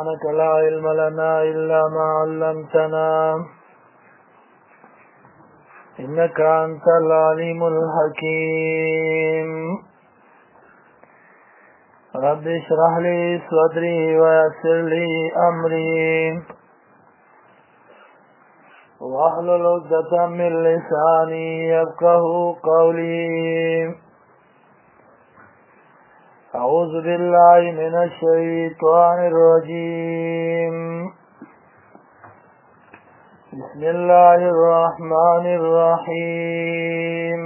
سبحانك لا علم لنا إلا ما علمتنا إنك أنت العليم الحكيم رب اشرح لي صدري ويسر لي أمري واحلل عقدة من لساني يفقهوا قولي أعوذ بالله من الشيطان الرجيم بسم الله الرحمن الرحيم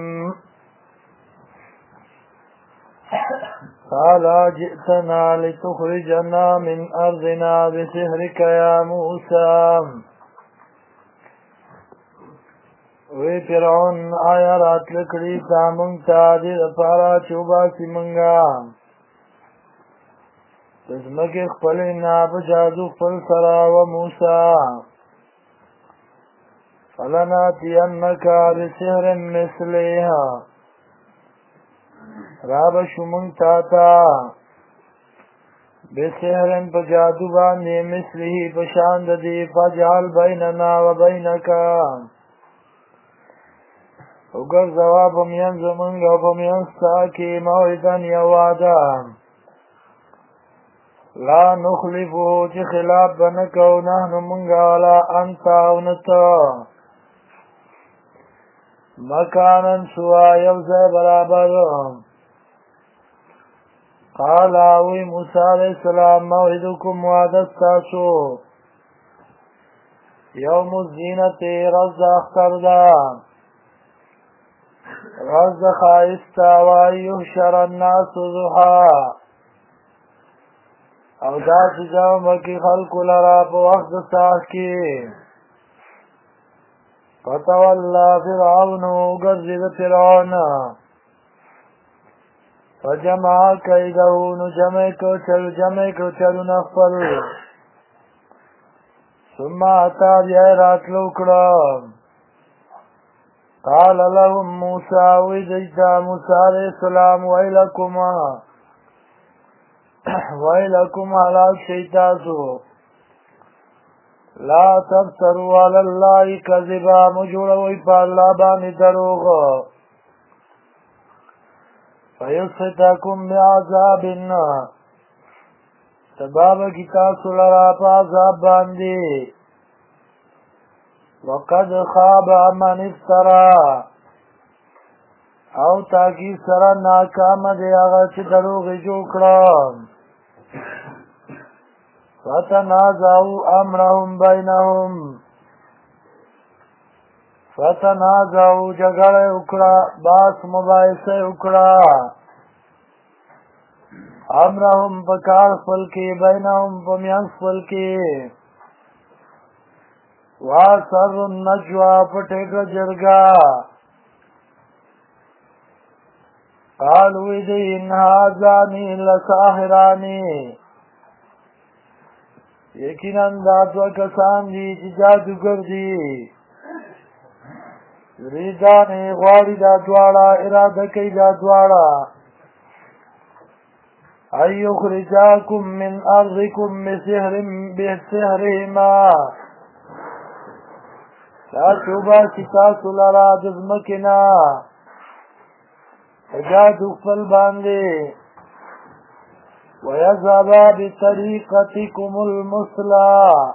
قال جئتنا لتخرجنا من أرضنا بسحرك يا موسى وی فرعون آیا راتل کړي تا مونږ ته دې لپاره چې وباسي مونږه د ځمکې خپلې نه په جادو خپل سره و موسی فلناتینک بسحر مثله رابشو مونږ تا ته بسحر په جادو باندې مثله په شان د دې فجعل بیننا و بینک وگر زواب میان زمانگ و پمیان ساکی موعدن یا وعدا لا نخلفو چی خلاف بنکو نحن منگا ولا انتا ونتا مکانا سوا یوزای برابر قال آوی موسیٰ علیہ السلام موعدکم وعدستاسو یوم الزینت رز اختر دا رز خائستا ویحشر الناس ضحا او دا چې جامع کی خلق لرا په وخت ساح کی فتولا فرعون وګرځید فرعون فجمع کیده نو جمع کو چلو نخفل ثم اتا بیا راتلو کړه قال لهم موسى ویدیتا موسى علیہ السلام ویلکم علاق شیطاسو لا تفتروا علی اللہ کذبا مجوڑوی پا اللہ بانی دروغ فیسحتکم بعذابنا سباب کتاسو لرا پا عذاب باندی وقد خاب من افترا او تاکی سرا ناکام دی آغا چی دروغی جو کرام فتنازعو امرهم بینهم فتنازعو جگڑ اکڑا باس مباعث اکڑا امرهم پکار فلکی بینهم پمیانس فلکی واسر النجوى پٹھیک جرگا قالوا دی ان هذانی لساحرانی یقینا دا دو کسان دی چې جادوگر دی یریدان غواړي دا دواړه اراده کوي دا دواړه ان یخرجاکم من ارضکم بسحرهما دا چوبا سیتاسو لرا دزمکنا اجادو خپل باندې ویذهبا بطریقتکم المثلا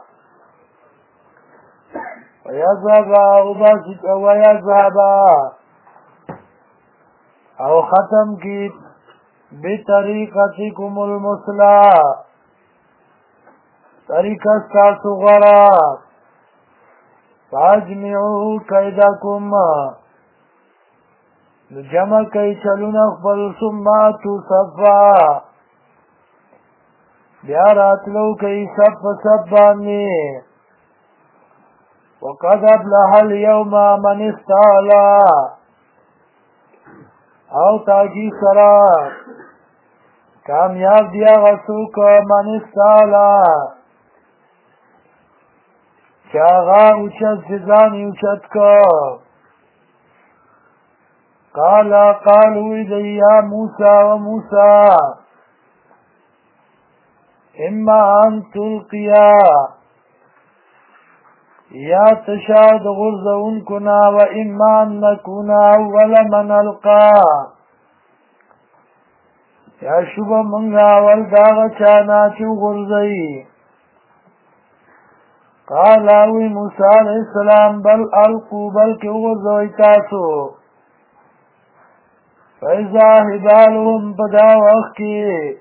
ویذهبا او ختم کی بطریقتکم المثلا طریقہ ستاسو غوړه فاجمعو قیدکم جمع کئی چلون اخبر سماتو صفا بیا راتلو کئی سب بانی وقد افلح اليوم من استعلا او تاجی سرا کامیاب دیا غسوک من استعلا چاغا اوچت زدانی اوچت کا قالوا دی یا موسیٰ و موسیٰ اما ان تلقیا یا تشاد غرزون کنا و اما ان نکونا اول من القا یا شبه منگا والداغ چانا چو غرزی قال اوی موسیٰ علیہ السلام بل القو بلکہ غرزوی تاسو فیضا حبالهم پدا وقت کی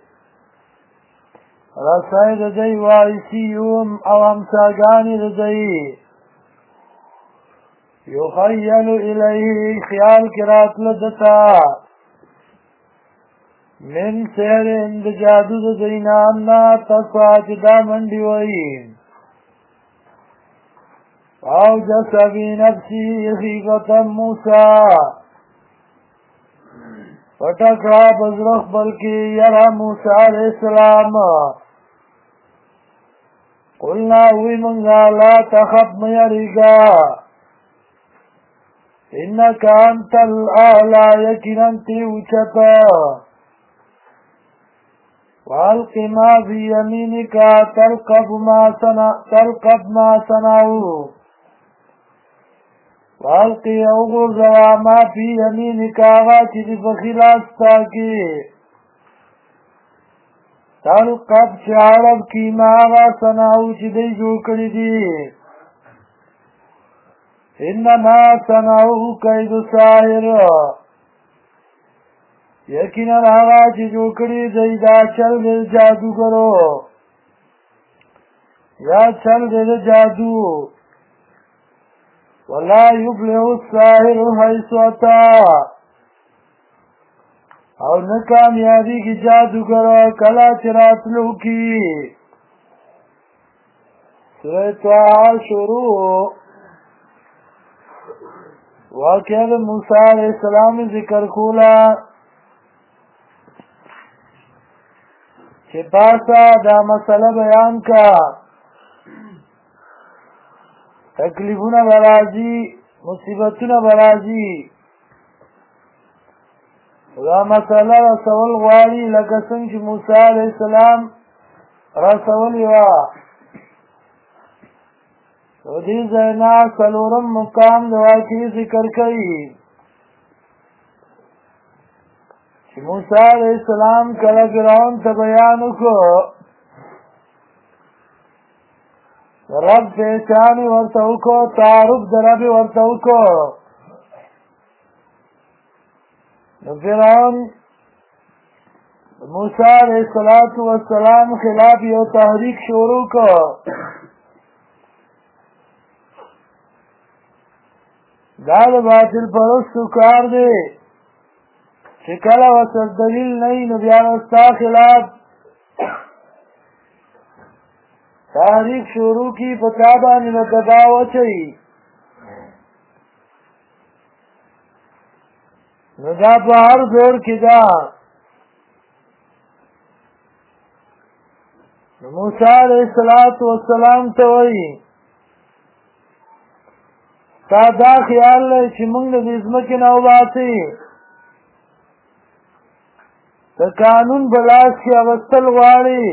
رسائی رضی وارسیهم او همساگانی رضی یخیل الیه خیال کرات لدتا من سیر اند جادو رضینا انا تصا جدا مندی وئی او جس بی نفسی خیفتا موسیٰ پتکا بزرخ بلکی یرا موسیٰ علیہ السلام قلنا وی منگا لا تخب میریگا انکا انت الاعلا یکن انتی وچتا والق ما فی یمینکا تلقب ما صنعو والقی اوغر زوا ما فی یمینکا آغا چیزی بخلاستا کی تلقب چارب کی ما آغا صنعو چیزی جو کری دی انما صنعو قید ساہر یقینا آغا چی جو کری دی دا چل دل جادو کرو یا چل دل جادو ولا یبلغ الساحر حیث اتا او نکامیابی کی جادوگر کلا چراتلو کی سورہ طه شروع واقعہ موسیٰ علیہ السلام ذکر کولا چه پاسا دا مسئلہ بیان کا تکلیفونه برازی مصیبتونه برازی دا مسئله رسول غواړي لکه څنګه چې موسی علیہ السلام رسولی وه نو دې ځای نه څلورم مقام د واقعې ذکر کوي چې موسی علیہ السلام کله فرعون ته بیان وکړو رب پہچانی ورطاو کو تعارف در رب ورطاو کو فرعون موسیٰ علیہ السلام خلاف یو تحریک شروع کو داد باطل پرستو کار دے چکل وصل دلیل نہیں نبیان استا خلاف تحریک شروع کی پتابانی مقداو چئی ندا پہر دور کی دا موسیٰ علیہ السلام توئی تا دا خیال لے چی منگ نظمکی نو باتی تا قانون بلاس کی اوستل غاڑی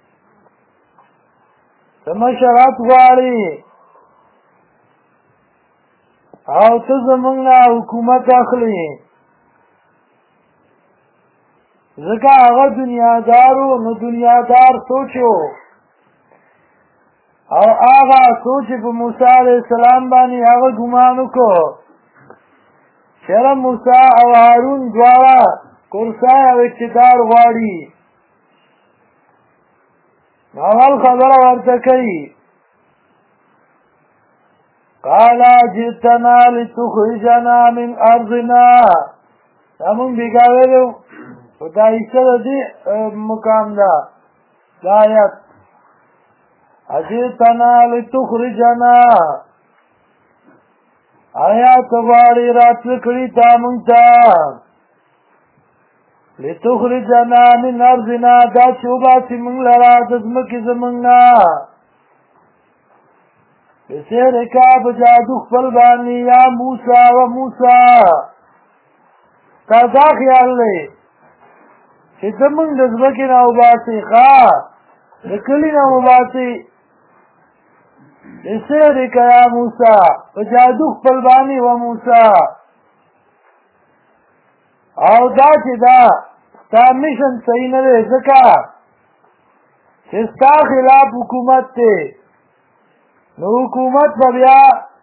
مشرات غواړي او ته زمونږ نه حکومت اخلي ځکه هغه دنیادارو نو دنیادار سوچو او هغه سوچ په موسی علیہ السلام باندې هغه ګمان وکړو چېرې موسی او هارون دواړه کورسای او اقتدار غواړي اول خبر ورته کوي قال جئتنا لتخرجنا من ارضنا همون بگاویلو دا ایسر دی مقام دا آیت جئتنا لتخرجنا آیات غاڑی رات لکڑی تا منتا لتخرجنا من ارضنا دا چوباتی من لرا دزمکی زمنگا بسیرکا بجادو خپل بانی یا موسیٰ و موسیٰ تا دا خیال لے چی زمنگ دزمکی نو باتی خواه د کلي نه وباسي بسحرک یا موسی په جادو خپل باندې و موسی او دا چې دا ستا میشن صحیح نه دی ځکه چې ستا خلاف حکومت دی نو حکومت به بیا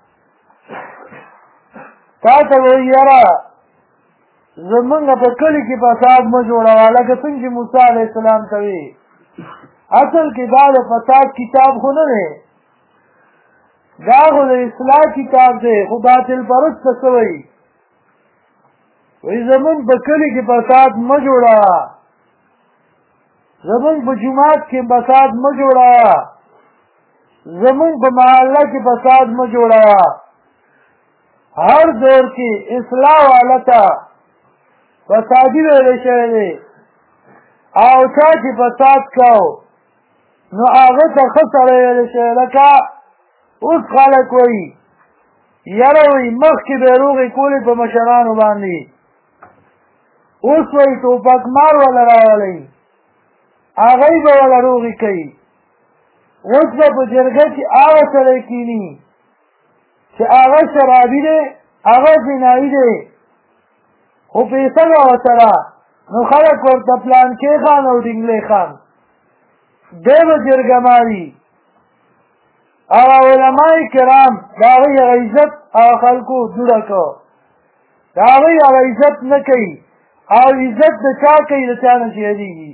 تا ته وایي یاره زمونږ په کلي کې فساد مه جوړوه لکه څنګه چې موسی علیه السلام ته وي اصل کې دا د فساد کتاب خو نه دی دا خو د اصلاح کتاب دی خو باطل پرست ته څه وایي وایي زمونږ په کلي کې فساد مه جوړوه زمونږ په جومات کې فساد مه جوړوه زمونږ په محله کې فساد مه جوړوه هر دور کې اصلاح والا ته فسادي ویلی شوی دی او چا چې فساد کو نو هغه ته ښه سړی ویلی شوی لکه اوس خلک وایي یاره وایي مخکې به یې روغې کولې په مشرانو باندې اوس وایي ټوپکمار وله راولی هغوی به وله روغې کوي اوس به په جرګه کې هغه سړی کیني چې هغه شرابي دی هغه زنایي دی خو پیسه به ورسره نو خلک ورته پلانکې خان او ډنګلې خان دی به جرګه ماري او علماء کرام د هغوی هغه عزت هغه خلکو دوړه کو د هغوی هغه عزت نه کوي او عزت د چا کوي د چا نه چې یادېږي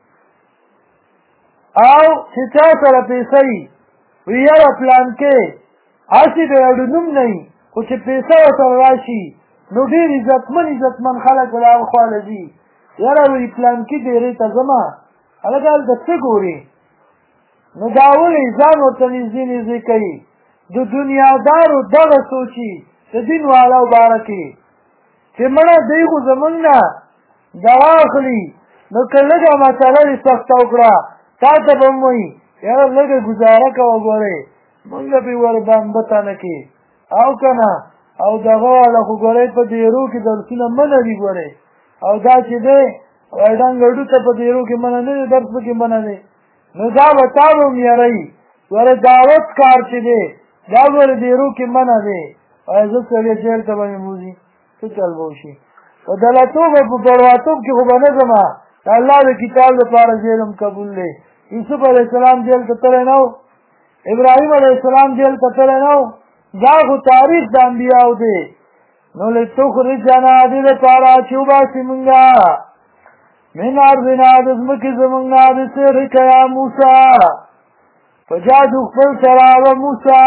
او چې چا سره پیسه وي وي یاره پلانکې هسې د یو نوم نه وي خو چې پیسه ورسره راشي نو ډېر عزتمن خلک به د هغه خوا له ځي یاره وایي پلانکي ډېرې ته ځمه هلکه هلته څه ګورې نو دا ولې ځان ورته نږدې کوي د دنیادارو دغه سوچي د دین والاو باره کې چې مړه دی خو زمونږ نه دوا اخلي نو که لږه مسله دې سخته وکړه تا ته به هم وایي یاره لږه ګزاره کوه ګورې مونږ پې وربانبته نه کې او که نه او دغه والا خو ګورئ په دیرو کې درسونه منه دي ګورئ او دا چې دی ډنګړو ته په دیرو کې منه نه دی درس پکې منه دی نو دا به تا به هم یاروي ګوره دعوت کار چې دی دا ګوره دیرو کې منه دی او زه سړی جیل ته به مې بوځي څه چل به وشي په دلتوب او په بړواتوب کې خو به نه ځمه د الله د کتاب لپاره جیل هم قبول دی یوسف علیه السلام جیل ته تللی نه و ابراهیم علیه السلام جیل ته تللی نه و دا خو تاریخ د انبیاو دی نو لتخرجنا دې لپاره چې وباسي مونږه من ارضنا د ځمکې زمونږ نه بسحرک یا موسی په جادو خپل سره و موسی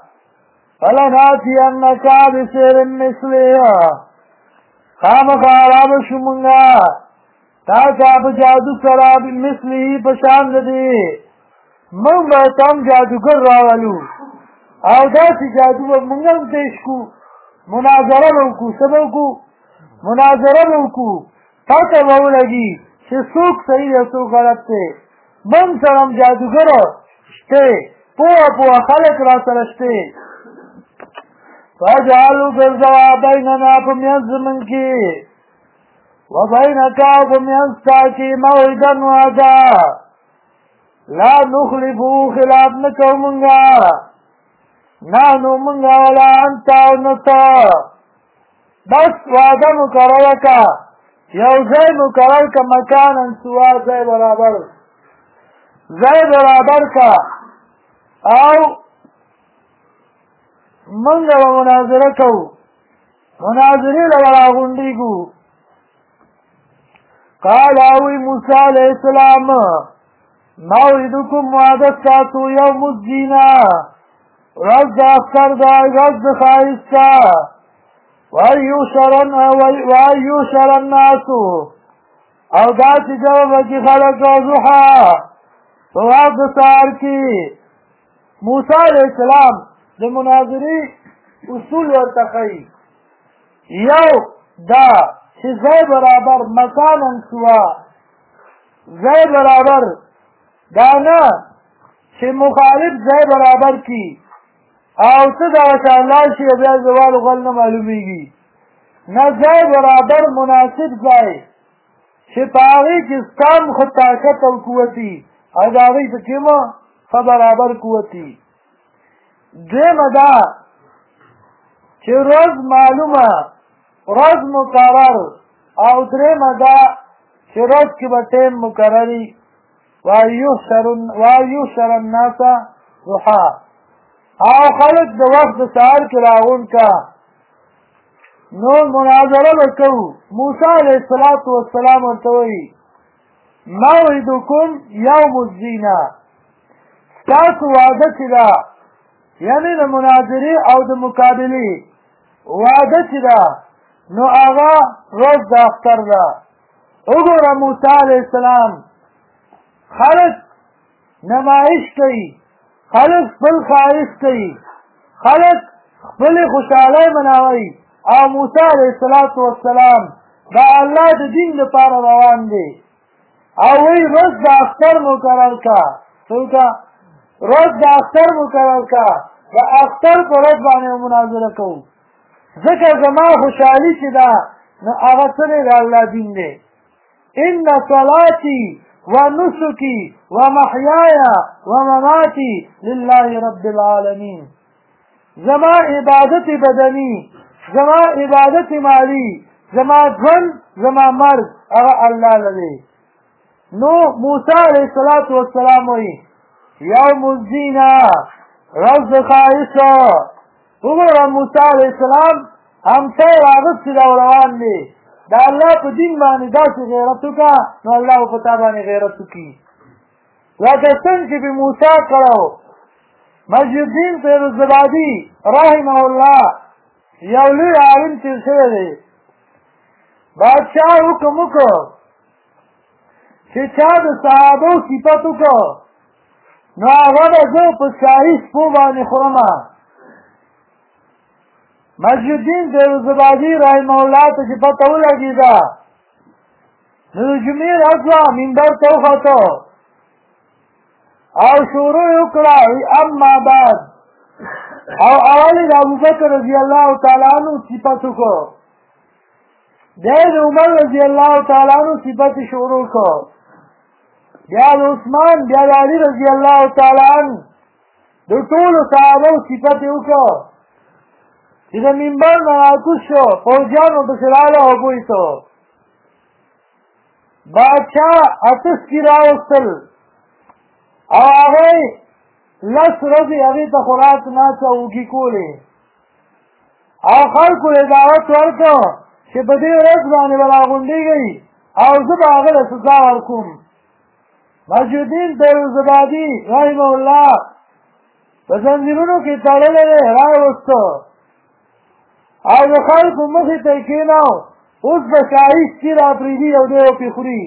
فلناتینک بسحر مثله خامخا رابشو مونږه تا ته په جادو سره مثله په شان د دې مونږ به ته هم جادوګر راولو او داسې جادو به مونږ هم پیش کړو مناظره به وکړو څه به وکړو مناظره به وکړو پته به ولګي چې څوک صحیح دی او څوک غلط دی مونږ سره هم جادوګره شته پوهه خلک را سره شته فجعلوا ګرځوه بیننا په منځ زمونږ کې وبینک او په منځ ستا کې موعدا وعده لا نخلفو خلاف نه کوو مونږه نانو منگا ولا انتا و نتا بس وعده مقرر کا یو ځای مقرر کا مکانا سوا ځای برابر کا او منگا و مناظره کو مناظره لورا غنڈیگو قال اوی موسی علیہ السلام موعدکم وعده ستاسو یوم الزینا رز د اختر دا رز د ښایسته وایوشر الناسو او داسې جمع به چې خلک ضحا په وخت د سهار کې موسی علیه السلام د مناظرې اصول ورته ښیي یو دا چې ځای برابر مکانا سوا ځای برابر دا نه چې مخالف ځای برابر کی او څه دغه شانلار شي بیا زوال غل نه معلومیږي نه ځای برابر مناسب ځای چې په هغې کې ستا هم ښه طاقت او قوت وي او د هغوی پکې مو ښه برابر قوت وي. دویمه دا چې روز معلومه، روز مقرر، او دریمه دا چې روز کې به ټیم مقرر وي. وایحشر الناس ضحا، او خلک د وخت د سهار کې راغونډ کا. نو مناظره به کوو. موسی علیه السلام ورته وایي موعدکم یوم الزینه، ستاسو وعده چې ده، یعنې د مناظرې او د مقابلې وعده چې ده، نو هغه روز د اختر ده. وګوره موسی علیه السلام خلک نمایش کوي، خلک خپل ښایست کوي، خلک خپلې خوشحالۍ مناوي، او موسی علیه السلام د الله د دین لپاره روان دی. او وی روز د اختر مقرر کا، څوکه روز د اختر مقرر کا، د اختر په ورځ باندې مناظره کوو. ځکه زما خوشحالي چې ده نو هغه څه دی؟ د الله دین دی. ان صلاتي ونسكي ومحياي ومماتي لله رب العالمين. زما عبادت بدني، زما عبادت مالی، زما ژوند، زما مرګ هغه الله لري. نو موسی علیه السلام وایي یوم الزینه، روز د ښایسته. وګوره موسی علیه السلام همسه یې راغوستې ده او روان دی. د الله په دین باندې داسې غیرت وکړه نو الله به په تا باندې غیرت وکړي. لکه څنګه چې به موسی کړی مجدالدین فیروزآبادي رحمه الله یو لوی عالم تېر شوی دی. بادشاه حکم وکړ چې چا د صحابو صفت وکړ نو هغه به زه په شاهي سپو باندې خورمه. مجدالدین فیروزآبادي رحمه الله ته چې پته ولګېده نو د جمعې ورځ وه، منبر ته وخوته او شروع یې وکړه اما بعد، او اول یې د ابوبکر رضی الله تعالی عنه صفت وکړ، بیا یې د عمر رضی الله تعالی عنه صفت شروع کړ، بیا د عثمان، بیا د علي رضی الله تعالی عنه د ټولو صحابو صفت یې وکړ. چې د منبر نه راکوز شو، فوجیان ورپسې راغله او بوی ته بادشاه اته سپي راوستل او هغه 10 ورځې هغې ته خوراک ناست او اوږې کولې، او خلکو یې دعوت ورکړ چې په دې ورځ باندې به راغونډېږئ او زه به هغه له سزا ورکوم. مجدالدین فیروزآبادي رحمه الله په زنځیرونو کې تړلی دی، راوسته او د خلکو مخې ته یې کېناو. اوس به شاهي سپي راپرېږدي او دی به پرې خوري.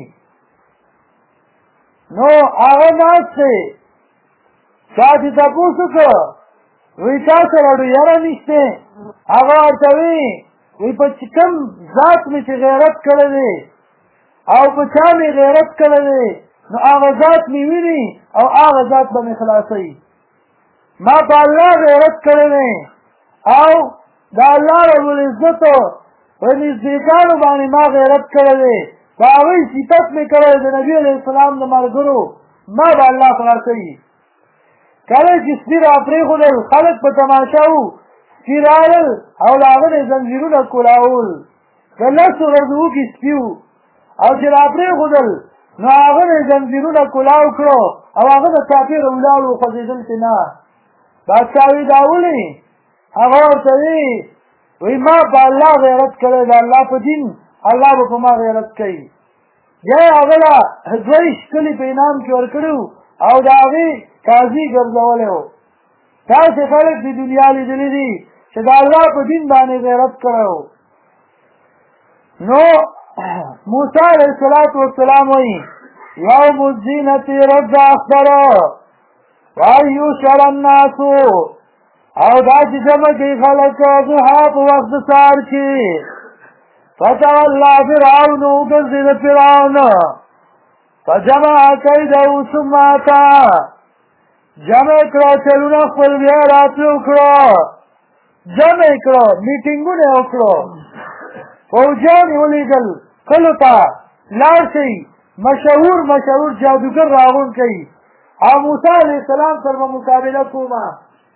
نو هغه ناست دی، چا چې تپوس وکړ وایي تا سره ډېره نشته؟ هغه ورته وایي په کوم ذات مې چې غیرت کړی دی او په چا مې غیرت کړی دی نو هغه ذات مې ویني او هغه ذات به مې خلاصوي. ما په الله غیرت کړی دی او د الله رب العزتو په نزدېکانو باندې ما غیرت کړی دی، د هغوی صفت مې کړی د نبي علیه السلام د ملګرو، ما به الله خلاصوي. کله چې سپي راپرېښودل خلک په تماشه وو، سپي راغلل او د هغه نه زنځیرونه کولاول، د 10 ورځو وږي سپي وو او چې راپرېښودل نو هغه نه زنځیرونه کولاو کړو او هغه د چاپېره ولاړ وخوځېدل چې نه. بادشاه وایي دا ولې؟ هغه ورته وایي ما په الله غیرت کړی، د الله په دین الله به په ما غیرت کوي. بیا یې هغه له 2 کلي په انعام کې ورکړي وو او د هغې قاضي ګرځولی وو. داسې خلک د دنیا لیدلي دي چې د الله په دین باندې غیرت کړی وو. نو موسی علیه السلام وایي یوم الزینة روز د اختر، وایحشر الناس، او دا چې جمع کوي خلک ضحا په وخت د سهار کې. فتولی فرعون، وګرځېد فرعون، فجمع کیده ثم اتی، جمع کړه چلونه خپل بیا راتلو کړه، جمع کړه میټینګونه یې وکړو، فوجیان یې ولیږل کلو ته لاړ شئ، مشهور جادوګر راغونډ کړئ او موسی علیه السلام سره به مقابله کومه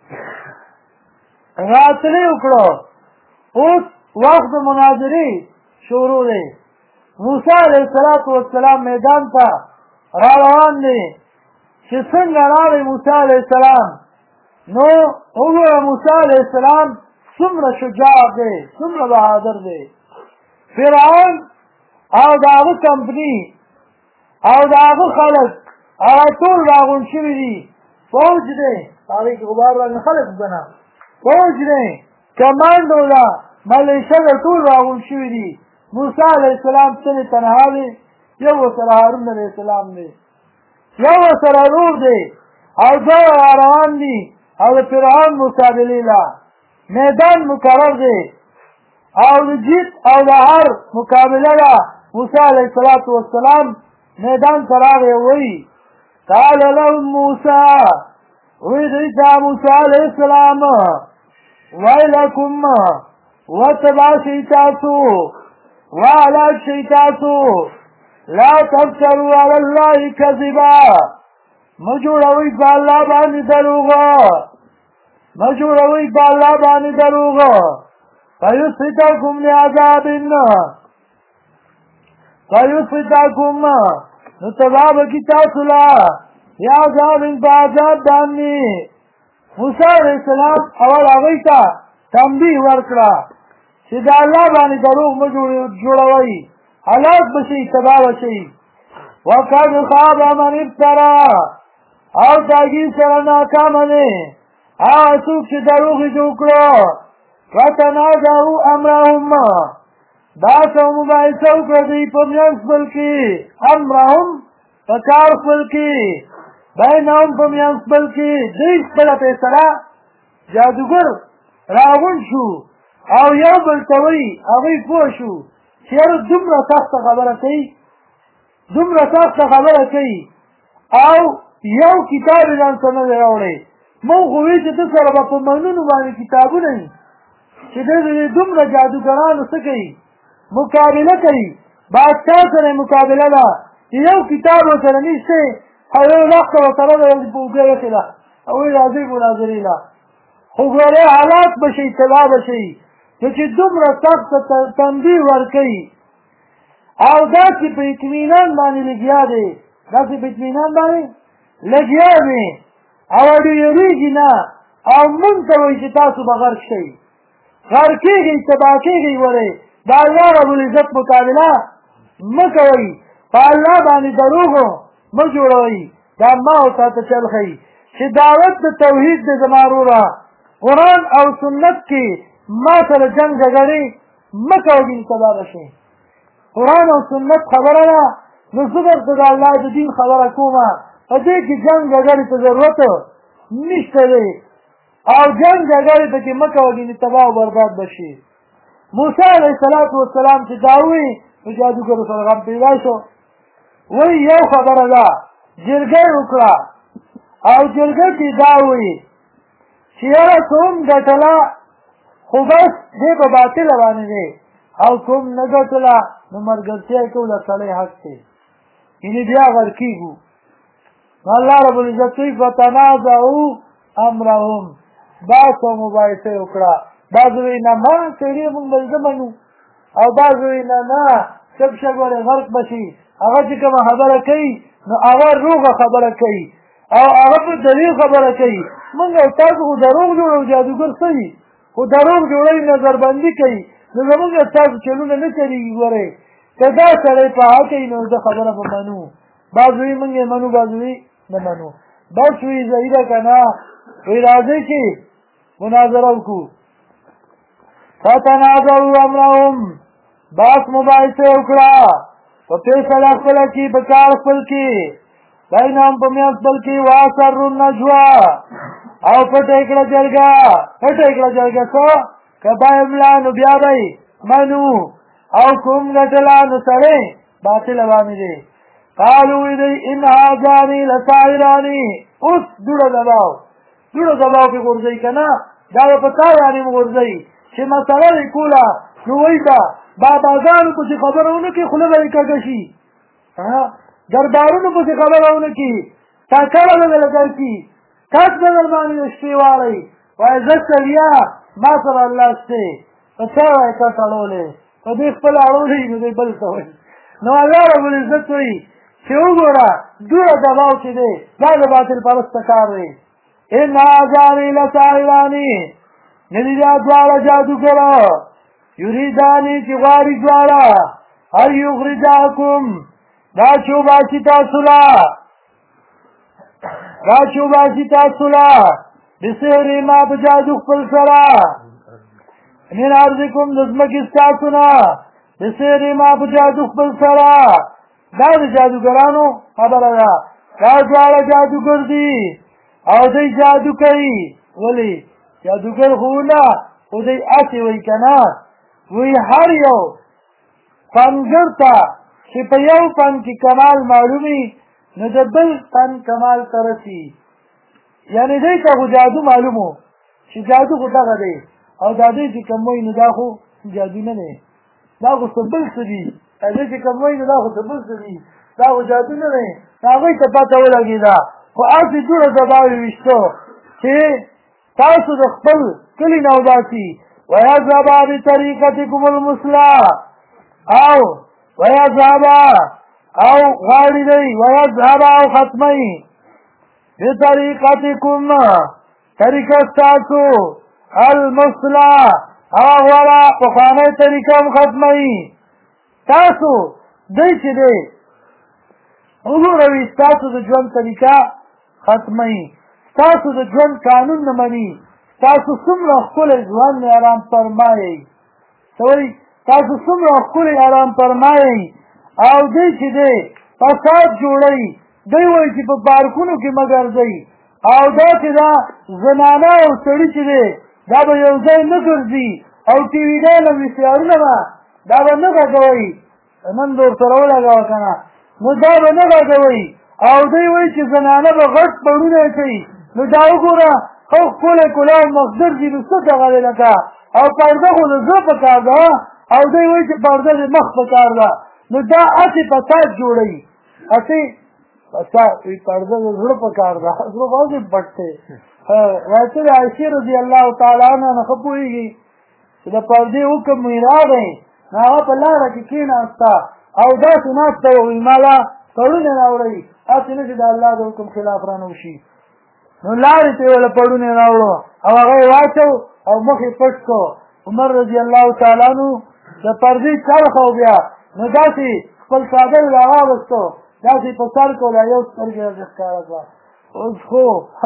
راتلې وکړو اوس وخت د مناظرې شروع دی موسی علیه السلام میدان ته را روان دی چې څنګه راغی موسی علیه السلام نو وګوره موسی علیه السلام څومره شجاع دی څومره بهادر دی فرعون او د هغه کمپني او د هغه خلک هغه ټول راغونډ شوي دي فوج دی هغې کې غبار باندې خلک بنا فوج دی کمانډو ده ملیشه ده ټول راغونډ شوي دي موسی علیه السلام څنې تنها دی یو ورسره هارون علیه السلام دی یو ورسره رور دی او دوه روان دي او د فرعون مقابلې له میدان مقرر دی او د جیت او د هر مقابله ده موسی علیه السلام میدان ته راغی وایي قال لهم موسی وی دوی ته موسی علیه السلام ویلکم وتبع شئ تاسو وهلاک شئ تاسو لا تفتروا علی الله کذبا مه جوړوئ په الله باندې دروغ فیسقطکم نو تباه بکی تاسو لا یا عذاب په عذاب باندې موسی علیه السلام اول هغوی ته تنبیه ورکړه چې د الله باندې دروغ مه جوړوئ هلاک به شئ تباه به شئ وقد خاب من افترا او تاکید سره ناکامه دی هغه څوک چې دروغ یې جوړ کړو وتنازعوا امرهم باسو مباحثه وکړه دوی په میانځ خپل کې امرهم په کار خپل کې بینهم په میانځ خپل کې دوی خپله فیصله جادوګر راغونډ شو او یو بل ته وایي هغوی پوه شو چې یاره دومره سخته خبره کوي او یو کتاب یې ځان سره نه دی راوړی موږ خو وایي چې ده سره به په منونو باندې کتابونه وي چې دی د دومره جادوګرانو څه کوي مقابله کوي بادشاه سره مقابله ده چې یو کتاب ورسره نشته او یو لښته ورسره ده په اوږه یخې ده او وایي راځئ مناظرې له خو ګورې حالات به شي تباه به شي نو چې دومره سخته تنبیه ورکوي او داسې په اطمینان باندې لګیا دی او ډېرېږي نه او مونږ ته وایي چې تاسو به غرق شئ غرق کېږئ تباه کېږئ ورې د الله ربالعزت مقابله مه کوئ په الله باندې دروغ مه جوړوئ دا ما او تا ته چل ښیي چې دعوت د توحید دی زما وروره قرآن او سنت کې ما سره جنګ جګړې مه کوه دین تباه به شئ قرآن او سنت خبره ده نو زه درته د الله د دین خبره کومه په دې کې جنګ جګړې ته ضرورت نشته دی او جنګ جګړې ته کې مه کوه دین تباه او برباد به شي موسی علیه السلام چې دا وایي نو جادوګرو سره غم پیدا شو وایي یو خبره ده جرګه یې وکړه او جرګه کې دا وایي چې یاره کوم ګټله خو بس دی په باطله باندې دی او کوم نه ګټله نو ملګرتیا یې کوو د سړی حق دی یعنې بیا غر کېږو نو الله ربالعزت وایي فتنازعوا امرهم بحث او مباحثه یې وکړه بعض وایي نه ما سړي مونږ به زه منو او بعض وایي نه شب ورې غرق به شي هغه چې کومه خبره کوي نو هغه روغه خبره کوي او هغه په دلیل خبره کوي مونږ او تاسو خو دروغ جوړو جادوګر څه وي خو دروغ جوړوي نظربندي کوي نو زمونږ تاسو چلونه نه چلېږي ګورئ که دا سړی په حق کوي نو د خبره به منو بعض وایي مونږ یې منو بعض وایي نه منو بس وایي ظاهي ده که نه وایي راځئ چې مناظره وکړو فتنازعوا امرهم بحث مباحثه وکړه په فیصله خپله کې په کار خپل کې بینهم په میانځ خپل کې واسروا النجوا او پټه یې کړه جرګه څه که به یې ملا نو بیا به یې منو او کوم ګټله نو سړی باطله باندې دی قالو وی دی ان هذان لساحران اوس دوړه دباو پې غورځئ که نه دا به په تا باندې م غورځئ چې مسله یې کوله نو وایي ته باباګانو پسې خبره ونه کړي خوله به یې کږه شي دربارونو پسې خبره ونه کړي تا کله به دله درکړي کس به در باندې د شپې واړئ وایي زه ستړیا ما سره الله شته په چا وایي کس اړولی په دې خپل اړولی نو دی بل ته وایي نو الله ربالعزت وایي چې وګوره دوره دباو چې دی دا د باطل پرسته کار دی ان هذان لساحران ندي دا دواړه جادوګره یریدانې چې غواړي دواړه ان یخرجاکم دا چې وباسي تاسو له بسحر ما په جادو خپل سره من ارضکم د ځمکې ستاسو نه بسحر ما په جادو خپل سره دا د جادوګرانو خبره ده دا دواړه جادوګر دي او دوی جادو کوي ولې جادوګر خو نه خو دوی هسې وایي که نه وایي هر یو فنګر ته چې په یو فن کې کمال معلومي نو د بل فن کمال ته رسي یعنې دوی ته خو جادو معلوم و چې جادو خو دغه دی او دا دوی چې کوم وایي نو دا خو جادو نه دی دا خو څه بل څه دي دا دوی چې کوم وایي نو دا خو څه بل څه دي دا خو جادو نه دی هغوی ته پته ولګېده خو هسې دوړه دباوې ویشتو چې تاسو د خپل کلي نه وباسي ویذهبا بطریقتکم المثلی او ویذهبا او غواړي دی ویذهبا او ختموي بطریقتکم طریقه ستاسو المثلی هغه غوره پخوانۍ طریقه هم ختموي تاسو دی چې دی وګوروي ستاسو د ژوند طریقه ختموي ستاسو د ژوند قانون نه مني تاسو څومره ښکلی ژوند ارام فرمایئ څه وایي تاسو څومره ښکلی ارام فرمایئ او دوی چې دی فساد جوړوي دوی وایي چې په پارکونو کې مه ګرځئ او دا چې دا زنانه او سړي چې دی دا به یو ځای نه ګرځي او ټي وي ګانې ویسیارونه به دا به نه غږوئ نن به ورسره ولګوه که نه نو دا به نه غږوئ او دوی وایي چې زنانه به غټ پړونه کوي نو دا وګوره خو ښکلی کلاه مخدر دي نو څه دغه دی لکه او پرده خو د زړه په کار ده او دوی وایي چې پرده د مخ په کار ده نو دا هسې فساد جوړوي هسې فساد وایي پرده د زړه په کار ده زړه خو هسې پټ دی وایي د عایشې رضي الله تعالی عنها نه ښه پوهېږي چې د پردې حکم مې راغی نو هغه په لاره کې کېناسته او داسې ناسته وه وایي ما لا پړونې راوړئ هسې نه چې د الله د حکم خلاف رانه وشي نو لارې ته یې وله پړونې راوړو او هغه یې واچو او مخ یې پټ کړو عمر رضي الله تعالی عنو د پردې چرخ او بیا نو داسې خپل څادر یې راواغېستو داسې په سر کړو دا یو سترګې راته ښکاره کړه اوس خو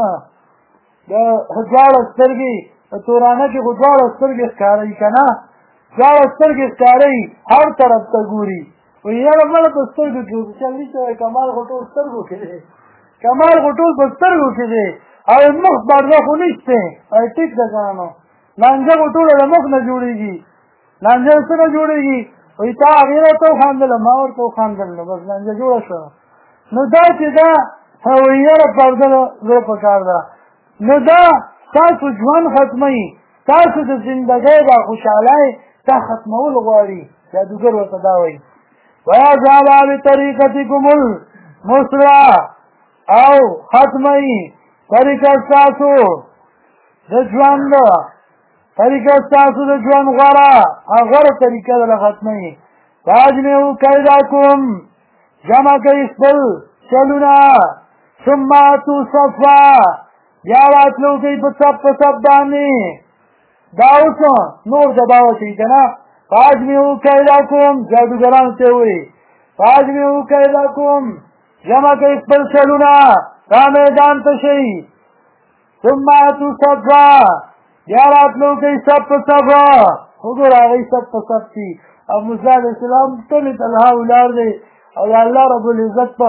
د دواړه سترګې په تورانه کې خو دواړه سترګې ښکاروي که نه دواړه سترګې ښکاروي هر طرف ته ګوري وایي یاره مړه په سترګو کې اوس چلي چې وایي کمال خو ټول سترګو کې دی کمال خو ټول په سترګو کې دی او مخ پرده خو نشته وایي ټیک ده که نه نو لانجه خو ټوله د مخ نه جوړېږي لانجه څه نه جوړېږي وایي تا هغې راته وخندله ما ورته وخندل نو بس لانجه جوړه شوه نو دا چې دا وایي یاره پرده زړه په کار ده نو دا تاسو ژوند ختموي تاسو د زندګۍ دا خوشحالۍ دا ختمول غواړي جادوګر ورته دا وایي ویذهبا بطریقتکم المثلی او ختموي طریقه ستاسو د ژوند طریقه ستاسو د ژوند غوره غوره طریقه ده ختموي فاجمعوا کیدکم جمع کوي خپل چلونه ثم اتوا صفا بیا راتلو کوي په صف باندې دا اوس نور دباو شي که نه فاجمعوا کیدکم جادوګرانو ته وایي فاجمعوا کیدکم جمع کوي خپل چلونه دا میدان ته شئ ثم اتوا صفا بیا راتلو کوي صف وګوره هغوی صف په صف دي او موسی علیه السلام تلې تنها ولاړ دی او د الله رب العزت په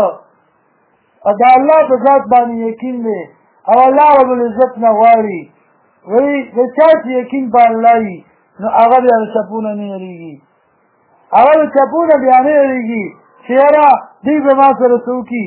د الله په ذات باندې یقین دی او الله رب العزت نه غواړي وایي د چا چې یقین په الله وي نو هغه بیا د چپونه نه یېرېږي هغه د چپونه بیا نه یېرېږي چې یاره دوی به ما سره څه وکړي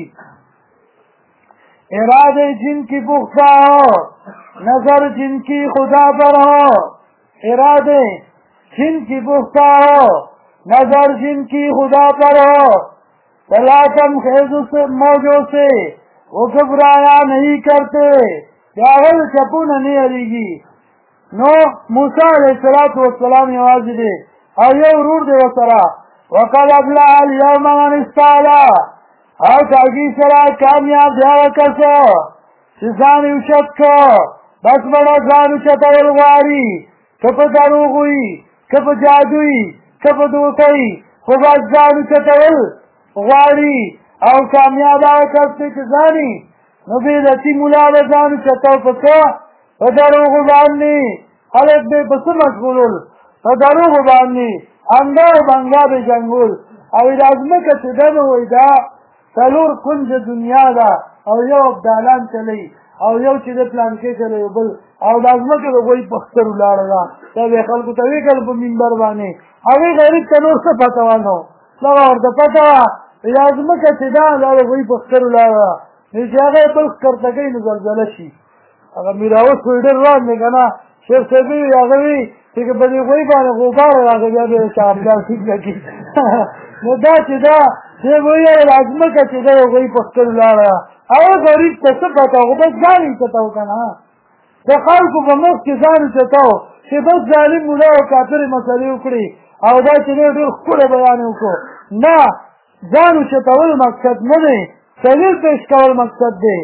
ارادے جن کی پختہ ہو نظر جن کی خدا پر ہو ارادے جن کی پختہ ہو نظر جن کی خدا پر ہو تلاطم خیز سے موجوں سے वो घबराया नहीं करते यावल चपून नहीं हरीगी नो मूसा अलैहिस्सलाम आवाज दे और ये उरूर दे वसरा वक़द अफ़लह अल-यौम मन इस्ताला और कागी सरा कामयाब जावा कसो सिसानी उशत को बस बड़ा जान उशतवल वारी कप दरूगुई कप जादुई कप दूतई खुब जान उशतवल वारी और कामयाब आवा कसते किसानी नबी लती मुला जान उशतव पको ودروغ باندې خلک به پس مشغولول ودروغ باندې انګار بنګا به جنگول او لازمه چې دغه وای دا څلور کنج دنیا دا او یو دالان چلی او یو چې د پلان کې چلی بل او لازمه کې وای پختر ولاړ دا دا خلکو ته ویل په منبر باندې هغه غریب تنور څه پتا وانه نو ورته پتا لازمه چې دا وای پختر ولاړ چې هغه بل کرتګي نه زلزلہ شي اگر میراوس کوډر راځي کنه شیخ سبي هغه وی چې په دې وای باندې غبار راځي بیا به شام دا څنګه کی نو دا چې دا چې وایي لازم چې دا وای په خپل لار او غریب څه پتا هغه بس ځاني ته کنه د خلکو په مخ کې ځان ته چې بس ظالم مولا او کافر مسلې وکړي او دا چې ډېر خپل بیان وکړو نه ځان چې تول مقصد نه دی دلیل پیش کول مقصد دی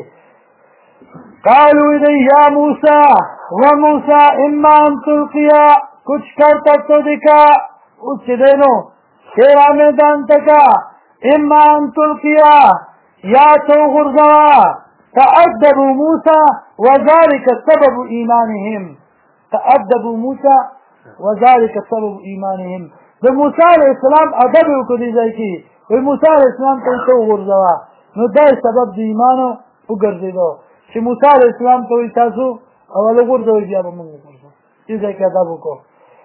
قالوا إليه يا موسى وموسى إما أن تلقيا कुछ कर तक तो दिखा उस दिनों तेरा मैदान तका इमान तुल्किया या तो गुर्जवा तअद्दबु मूसा वज़ालिक सबब ईमानहिम तअद्दबु मूसा वज़ालिक सबब ईमानहिम जो मूसा अलैहिस्सलाम अदब को दी जाए की वो मूसा अलैहिस्सलाम तो गुर्जवा नो दे सबब ईमानो उगर्दे दो چې موسی علیہ السلام ته وی تاسو اول ورته بیا به موږ وکړو چې ځکه ادب وکړو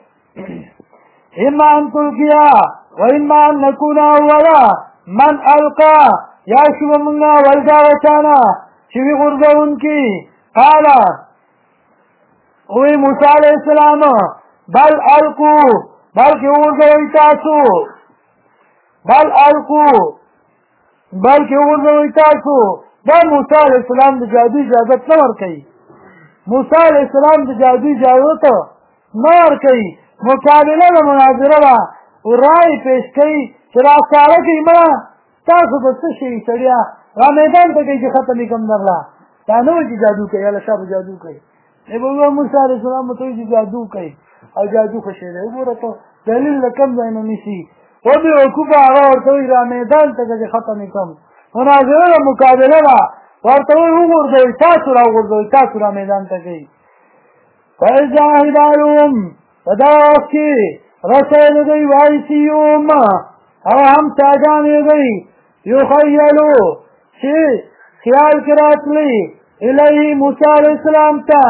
اما ان تلقیا و اما ان نكون اولا من القى یا شو موږ ولدا وچانا چې وی ورځونکي قال وی موسی علیہ السلام بل القوا بلکې ورځوي تاسو بل القوا بلکې ورځوي تاسو دا موسی علیہ السلام د جادو اجازت نه ورکوي موسی علیہ السلام د جادو اجازت نه ورکوي مقابله د مناظره ده رای پیش کوي چې راښکاره کوي مړه تاسو به څه شئ سړیا را میدان ته کوي چې ختمې کم درله دا نه وایي چې جادو کوي هلکه به جادو کوي به موسی علیہ السلام ته وایي چې جادو کوي او جادو ښه شی دی وګوره ته دلیل له کم ځای نه نیسي وبېوقوفه هغه ورته وایي را میدان ته که چې ختمې کم مناظره مقابله لا ورته وګورئ تاسو را وګورئ تاسو را میدان ته گئی فإذا هداهم فداوکی رسول دی وایسیوم او هم تاجانی دی یخیلو چی خیال کراتلی الیه موسی علیہ السلام تا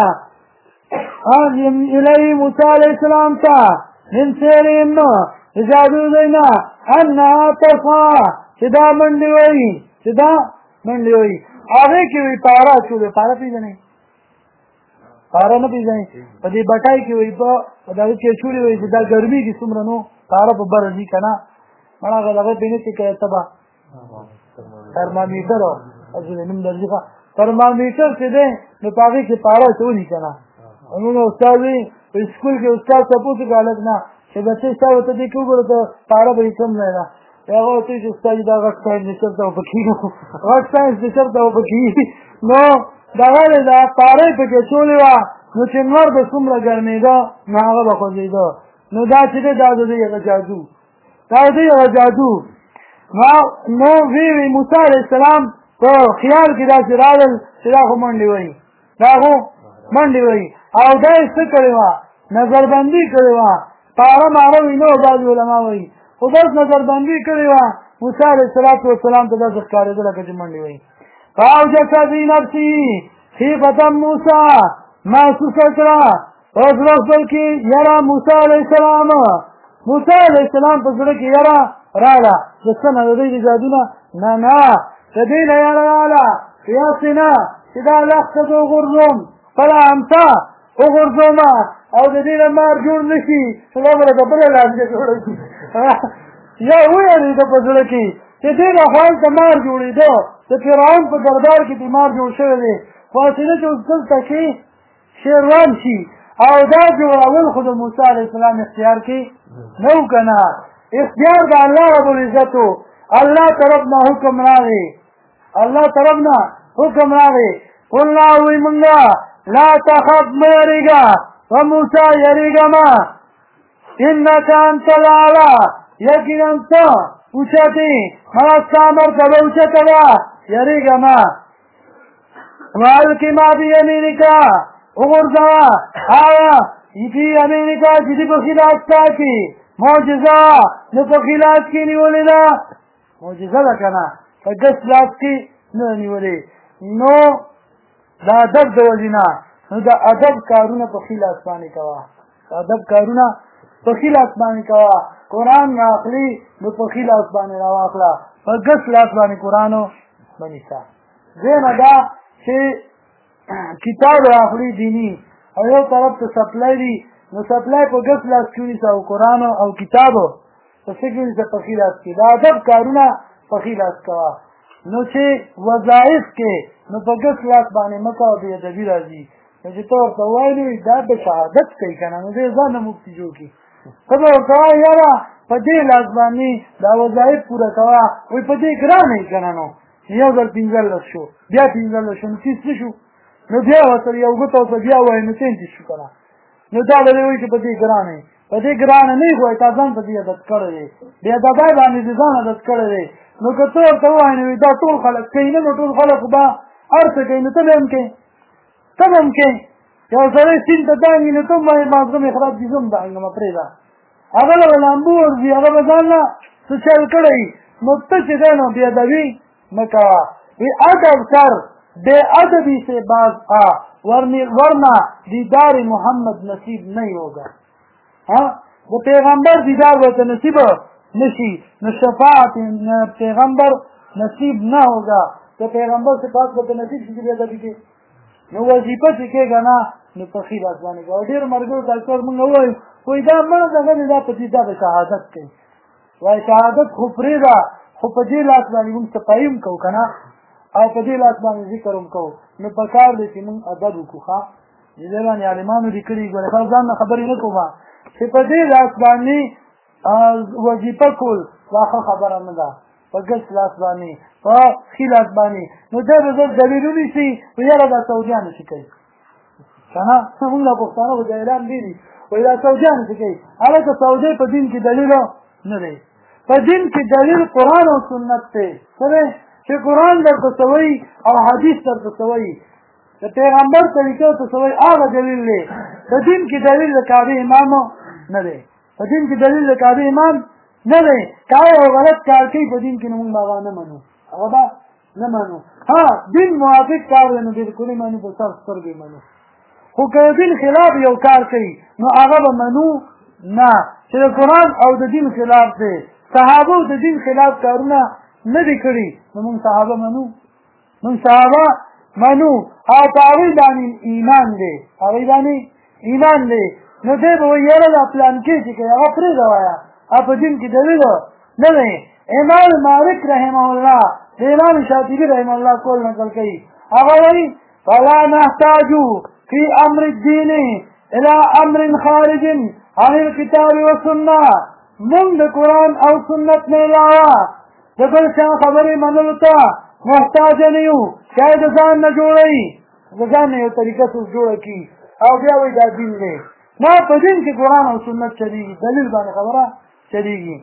الیه موسی علیہ السلام تا من سیریم اجازو دینا انها تصا چې دا منډي وایي چې دا منډي وایي هغې کې وایي پاره چولې پاره پېژنئ پاره نه پېژنئ په دې بټای کې وایي په دغه کې چولې وایي چې دا ګرمي کې څومره نو پاره په بره ځي که نه مړه هغه دغه پې نه چې کوې ته به ترمامیټر نوم درځي ښه ترمامیټر چې دی نو په هغې کې پاره اچولي که نه موږ استاد وي په سکول کې استاد تپوس وکړه هلک نه چې بچې ستا ورته دې کې وګوره ته پاره به یې کم ځای ده هغه ورته وایي چې استاد دا غټ ساینس د چېرته وپکې غټ ساینس د چېرته وپکې نو دغه دی دا پاره یې پکې اچولې وه نو چې لمر به څومره ګرمېده نو هغه به خوځېده نو دا چې دی دا د دوی هغه جادو دا د دوی هغه جادو نو وی موسی علیہ السلام په خیال کې داسې راغلل چې دا خو منډې وایي دا خو منډې وایي او دا یې څه کړې وه نظربندي کړې وه پاره ماره وي نو بعض علما وایي خو بس نظربندي کړې وه موسی علیہ السلام ته داسې ښکارېده لکه چې منډې وایي فاوجس فی نفسه خیفة موسی محسوسه کړه په زړه خپل کې یره موسی علیہ السلام موسی علیہ السلام په زړه کې یره راغله د څه نه د دوی د جادو نه نه د دوی نه یره راغله یاسې نه چې دا لښته زه وغورځوم خپله همسا وغورځوم او د دې نه مار جوړ نه شي چې دا به له بله لانجه جوړه شي یا ویلېده په زړه کې چې دې نه خو هلته مار جوړېده د فرعون په دربار کې بیمار جوړ شوی دی فاصله چې اوس دلته کې شیروان شي او دا جوړول خو د موسی علیه السلام اختیار کې نه و که نه اختیار د الله رب العزت و الله طرف نه حکم راغی الله طرف نه حکم راغی قلنا وی منگا لا تخف مریگا و موسی یریگا ما انکا انت لالا یقین انتا اوچتی مرستا مرتبه اوچتا با یریگا ما والکی ما بی یمینکا اغرزا آیا فی یمینکا جدی بخیلات تا کی معجزہ نفخیلات کی نیولی دا معجزہ دا کنا فگس لات کی نیولی نو دا ادب د وجینا نو دا ادب کارونه په خیل اسماني کوا ادب کارونه په خیل اسماني کوا قرآن راخلی نو په خیل اسماني راواخلا په ګس لاس باندې قرآنو بنیسا زینا دا چې کتاب راخلی دینی او یو طرف ته سپلای دی نو سپلای په ګس لاس کونی او قرآن او کتابو په سګونی ته په خیل اس کی دا ادب کارونه په خیل اس کوا نو چې وظایف کې نو په ګس لاس باندې مکه او بې ادبي راځي نو چې ته ورته وایې نو دا به شهادت کوي که نه نو دی ځان نه مفتي جوړ کړي ته به ورته وایې یاره په دې لاس باندې دا وظایف پوره کوه وایي په دې ګرانه یې که نه نو یو ځل 15 شو بیا 15 شو نو 30 شو نو بیا ورته یو ګوته ورته بیا وایي نو 33 شو که نه نو دا به دې وایي چې په دې ګرانه یې په دې ګرانه نه یې خو تا ځان په دې عادت کړی دی بې ادبۍ باندې دې ځان عادت کړی دی نو که ته ورته ووایې نو دا ټول خلک کوي نه نو ټول خلک به هر څه کوي نو ته به هم کوې ته به هم کوې یو سړی سیند ته دانګي نو ته هم وایې مازغه مې خراب دي زه هم دانګمه پرېږده هغه له به لامبو ورځي هغه به ځان نه څه چل کړی نو ته چې دی نو بې ادبي مه کوه وی ادب کر بے ادبی سے باز آ ورنہ دیدار محمد نصیب نہیں ہوگا ہاں وہ پیغمبر دیدار ہوتا نصیب نشی نو شفاعت پیغمبر نصیب نہ ہوگا تو پیغمبر سے پاس ہوتا نصیب شکل بے ادبی کے نو وظیفه چې کېږه نه نو په خیر ځوانې کوه ډېر ملګرو ډاکټر مونږ ووایو وایي دا مړه دغه دی دا په دې دا به شهادت کوي وایي شهادت خو پرېږده خو په دې لاس باندې مونږ صفایي هم کوو که نه او په دې لاس باندې ذکر هم کوو نو په کار دی چې مونږ ادب وکړو ښه دې باندې عالمانو لیکلي ګورې خلک ځان نه خبرې نه کوم چې په دې لاس باندې وظیفه کول دا ښه خبره نه ده په ګس لاس باندې په ښي لاس باندې نو دا به زه دلیل ونیسي و یاره دا سعودیان څه کوي که نه مونږ له پښتانه خو جاهلان ډېر دي وایي دا سعودیان څه کوي هلکه سعودی په دین کې دلیل نه دی په دین کې دلیل قرآن او سنت دی څه دی چې قرآن درته څه وایي او حدیث درته څه وایي د پیغمبر طریقه ورته څه وایي هغه دلیل دی په دین کې دلیل د کعبې امامو نه دی په دین کې دلیل د کعبې امام نه دی که یو غلط کار کوي په دین کې نو مونږ هغه نه منو هغه به نه منو ها دین موافق کار دی نو بلکل منو په سر سترګې منو خو که د دین خلاف یو کار کوي نو هغه به منو نه چې د قرآن او د دین خلاف دی صحابه د دین خلاف کارونه نه دي کړي نو مونږ صحابه منو مونږ صحابه منو او په هغوی باندې ایمان دی هغوی باندې ایمان دی نو دی به وایي یاره دا پلانکې چې کوي هغه پرېږده وایه او په دین کې دلیل نه دی امام مالک رحمه الله د امام شاطبي رحمه الله قول نقل کوي هغه وایي فلا نحتاج في امر الدین الى امر خارج عن الكتاب والسنه مونږ د قرآن او سنت نه علاوه د بل چا خبرې منلو ته محتاج نه یو چا د ځان نه جوړوي د ځان نه یو طریقه څوک جوړه کړي او بیا وایي دا دین دی نه په دین کې قرآن او سنت چلېږي دلیل باندې خبره چلېږي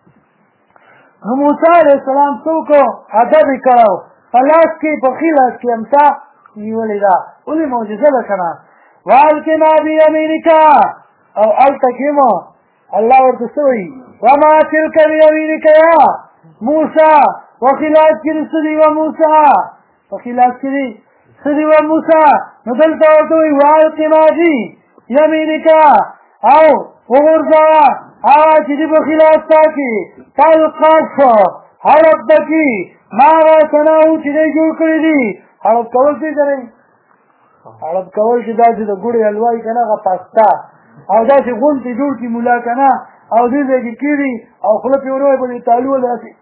نو موسی علیه السلام څوک ادب یې کړی په لاس کې په ښي لاس کې امسا نیولې ده ولې معجزه ده که نه والقِ ما بیمینک او هلته کې مو الله ورته څه وایي وما تلک بیمینک یا موسی په ښي لاس کې دې څه دي و موسی په ښي لاس کې دې څه دي و موسی نو دلته ورته وایي والقِ ما فی یمینک او وغورځوه هغه چې دې په ښي لاس تا کې تلقف هړپ به کړي ما هغه ثناو چې دی جوړ کړي دي هړپ کول څه کوي هړپ کول چې دا چې د ګوړې حلوا وي که نه هغه پاستا او داسې غونډې جوړ کړي ملا که نه او دې ځای کې کېږي او خوله پرې ور ووایي په دې تالو داسې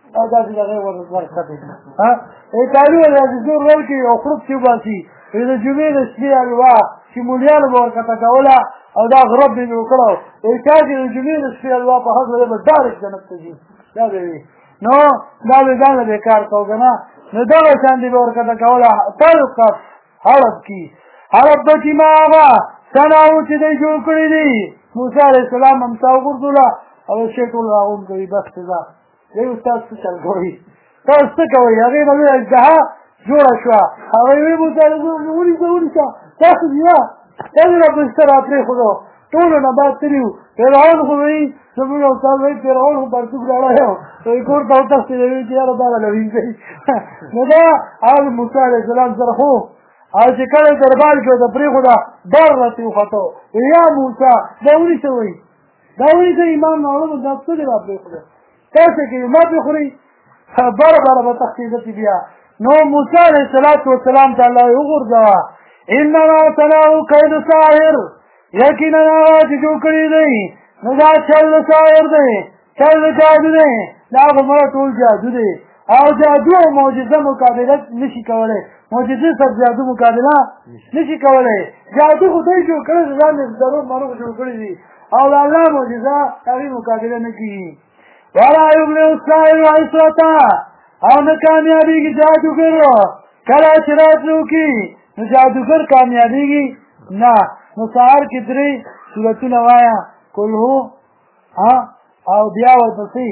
او داسې دغې ورکړې کالي ولې داسې زور ورکړي او خروب چې وباسي د جمعې د شپې حلوا چې مولیانو به ورکته کوله او دا غرب به مې وکړو چا چې د جمعې د شپې حلوا په هکله به ډایرکټ جنت ته ځي دا به وي نو دا به ځان له بېکار کوو که نه نو دغه شانې به ورکته کوله تلقف حرب کي حرب به چې ما هغه صنعو چې دی جوړ کړي دي موسی علیه السلام امسا وغورځوله او شی ټول راغون کوي بس ځه دی استاد څه چل کوي تاسو څه کوئ هغې نه لویه اژدها جوړه شوه هغه یې ویل موسی علیه السلام ونیسه تاسو بیا تاسو را بستر را پرېښودو ټولو نه بعد تلي وو فرعون خو وایي زموږ استاد وایي فرعون خو پرتوګ راړی و وایي کور ته وتښتېد وایي چې یاره دا راله وینځئ نو دا هغه موسی علیه السلام سره خو او چې کله دربار کې ورته پرېښوده بار راته وختو یا موسی دا ونیسه وایي دا ونیسه امام راوړلو دا څه دې را پرېښوده تاسې کوي ما پرې خورئ بره بره به تښتېده بیا نو موسی علیه السلام ته الله وغورځوه انما صنعوا کید ساحر یقینا هغه چې جوړ کړي دی نو دا چل ساحر دی چل جادو دی دا خو مړه ټول جادو دی او جادو او معجزه مقابله نشي کولی معجزې سره جادو مقابله نشي کولی جادو خو دی جوړ کړی دی ځان یې دروغ مروغ جوړ کړي دي او د الله معجزه هغې مقابله نه کېږي ولا یبلغ الساحر عصرته او نه کامیابېږي جادوګر کله چې راتلو کې نو جادوګر کامیابېږي نه نو سهار کې درې سورتونه وایه قل هو او بیا ورپسې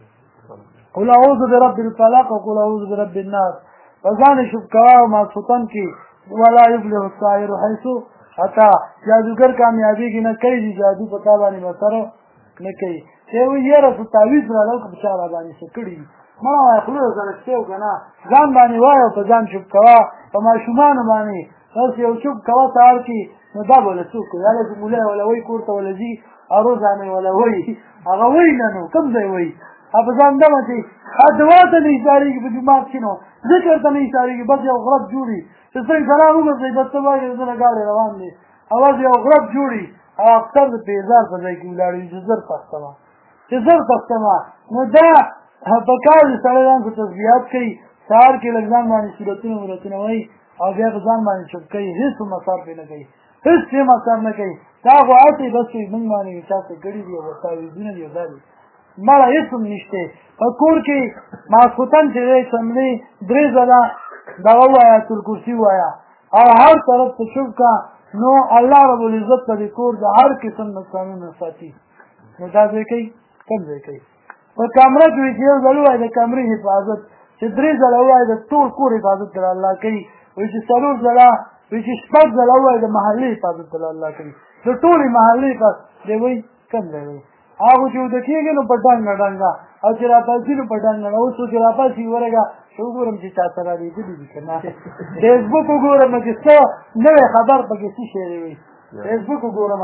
قل اعوذ برب الفلق او قل اعوذ برب الناس په ځان یې شب کوه او ماسخوتن کې ولا یبلغ الساحر حیث حتی جادوګر کامیابېږي نه کوي دي جادو په تا باندې به سره نه کوي چې وایي یاره څه تعویض راغلی که په چا را باندې څه کړي ما وایه خوله سره شتې که نه ځان باندې وایه او په ځان شب کوه په ماشومانو باندې داسې یو چوب کوه سهار کې نو دا به له څوک کوي هلته مولی وله وایي کور ته وله ځي او روزانه یې وله وایي هغه وایي نه نو کوم ځای وایي په ځان دمه چې دعا ته نه ایسارېږي په جومات کې نو ذکر ته نه ایسارېږي بس یو غرب جوړي چې سړی سلام وګرځوي بس ته وایي زه نه ګاډی روان دی اواز یو غرب جوړي او اکثر د پیزار په ځای کې ولاړ وي چې زر تښتمه چې زر تښتمه نو دا په کار د سړی ځان څه تسبیحات کوي سهار کې لږ ځان باندې صورتونه وایي او بیا په ځان باندې چوپ کوي هېڅ مصرف یې نه کوي هېڅ یې مصرف نه کوي دا خو هسې بس موږ باندې چا څه کړي دي او تعویضونه دي او دا دي مړه هېڅ هم نشته په کور کې ماسخوتن چې دی څملې درې ځله دغه ووایه آیتالکرسي ووایه او هر طرف ته چوپ کا نو الله رب العزت په دې کور د هر قسم نقصانونه ساتي نو دا ځای کوي کوم ځای کوي په کمره کې چې یو ځل ووایه د کمرې حفاظت چې درې ځله ووایه د ټول کور حفاظت در الله کوي وایي چې څلور ځله وایي چې شپږ ځله ووایه د محلې حفاظت در الله کوي د ټولې محلې حفاظت دی وایي کوم ځای وایي هغه چې وده کېږي نو په ډنګه ډنګه او چې راپاسي نو په ډنګه اوس چې راپاسي ورګه وګورم چې چا سره لیدلي دي که نه فیسبوک وګورم چې څه نوی خبر پکې څه شی وي فیسبوک وګورم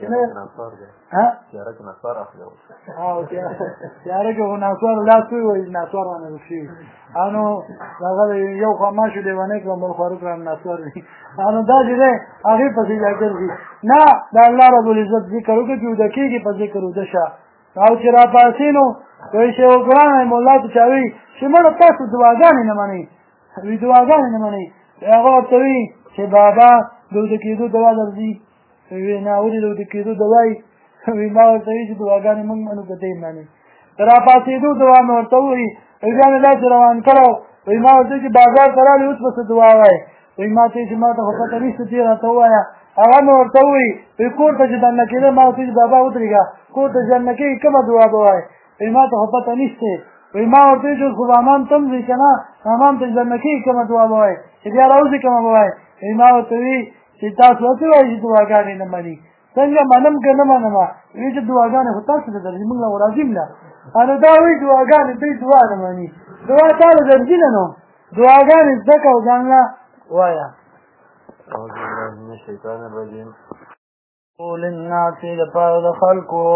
تیاره کې خو ناسوار لاس وي ناسوار رانه شوي نو هغه یو خاماشو لیونی کړم بل خواروق رانه ناسوار وي نو دا چې دی هغې پسې بیا ګرځي نه د الله رب العزت ذکر وکړه چې وده کېږي په ذکر وده شه او چې راپاسې نو وایي چې وګرانه مولا ته چا وي چې مړه تاسو دعاګانې نه منئ وي دعاګانې نه منئ هغه ورته وي چې بابا د وده کېدو دوا درځي وی نه ولې د وده کېدو دوا یې وي ما ورته وي چې دعاګانې مونږ منو که ته یې منې د راپاسېدو دوا مې ورته ووایي وی بیا مې داسې روان کړی وی ما ورته چې بازار ته رالې اوس به څه دعا وایې وی ما ته چې ما ته خو پته نشته چې راته ووایه هغه مې ورته ووایي وی کور ته چې دننه کېده ما ورته چې بابا ودرېږه کور ته چې دننه کېږي کومه دعا به وایې وی ما ته خو پته نشته وی ما ورته وایي چې خو به حمام ته هم ځئ که نه حمام ته چې دننه کېږي کومه دعا به وایې چې بیا راوځي کومه به وایې وی ما ورته وایي چې تاسو څه وایي چې دعاګانې نه مني څنګه منم که نه منم وایي چې دعاګانې خو تاسو ته درځي موږ له راځي نه نو دا وایي دعاګانې دوی دعا نه مني دعا تاله درځي نه نو دعاګانې زده کړه او ځان له وایه أعوذ بالله من الشيطان الرجيم قول الناس لپاره د خلکو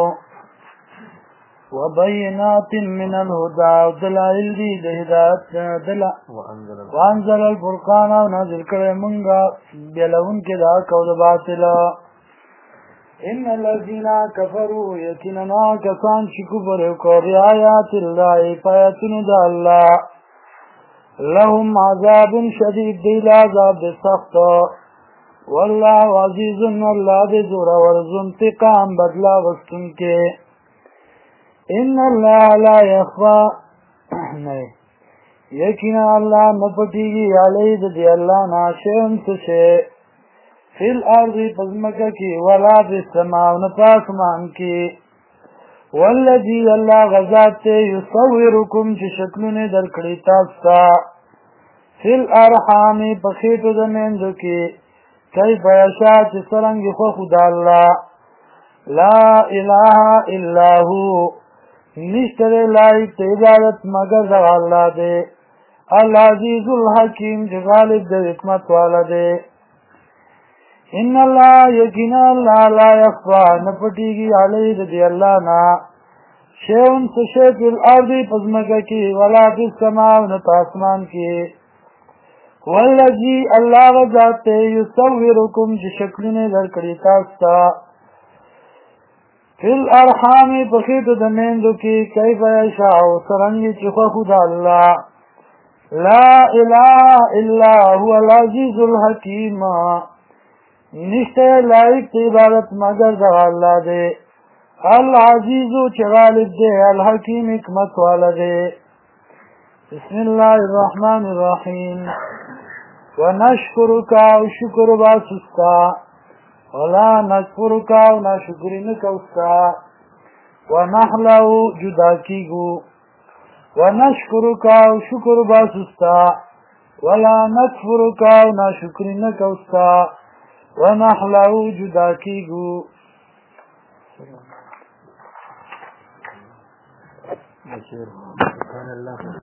وبينات من الهدى ودلائل دي د هدایت وانزل الفرقان او نازل کړی مونږه بیلون کې د حق او د باطل ان الذين كفروا یقینا کسان چې کفر وکړي بآیات الله پایتون د الله لهم عذاب شدید دی عذاب سخت والله عزیز الله دې زور ورز انتقام بدلا وستون کې ان الله لا يخفى نه یقینا الله نه پټیږي علی دې الله ناشئن څه فی الارض پزمکه کی ولا بالسماء نفاسمان کی والذی اللہ غزات یصورکم چه شکلونه در کړی تاسو فی الارحام پخیتو دمیندو کی کیف یشا چه سرنگ خو خدا اللہ لا الہ الا هو نشتر لائق عبادت مگر دا اللہ دے العزیز الحکیم چه غالب دے حکمت والا دے ان اللہ یقینا اللہ لا یخفا نپٹیگی علیہ دی اللہ نا شیون سشی فی الارض پزمکہ کی ولا فی السماء نتاسمان کی والذی اللہ وذات یصورکم چی شکلنے در کری تاستا فی الارحام پخیت دمیندو کی کیف یشاء سرنگی چی خود اللہ لا الہ الا هو العزیز الحکیم نشتے لائق عبادت مگر دا اللہ دے العزیزو چه غالب دے الحکیم حکمت والا دے بسم اللہ الرحمن الرحیم ونشکرکا وشکر باسستا ولا نشکرکا ونشکری نکوستا ونحلو جدا کیگو ونشکرکا وشکر باسستا ولا نشکرکا ونشکری نکوستا ونحلو جدا کیگو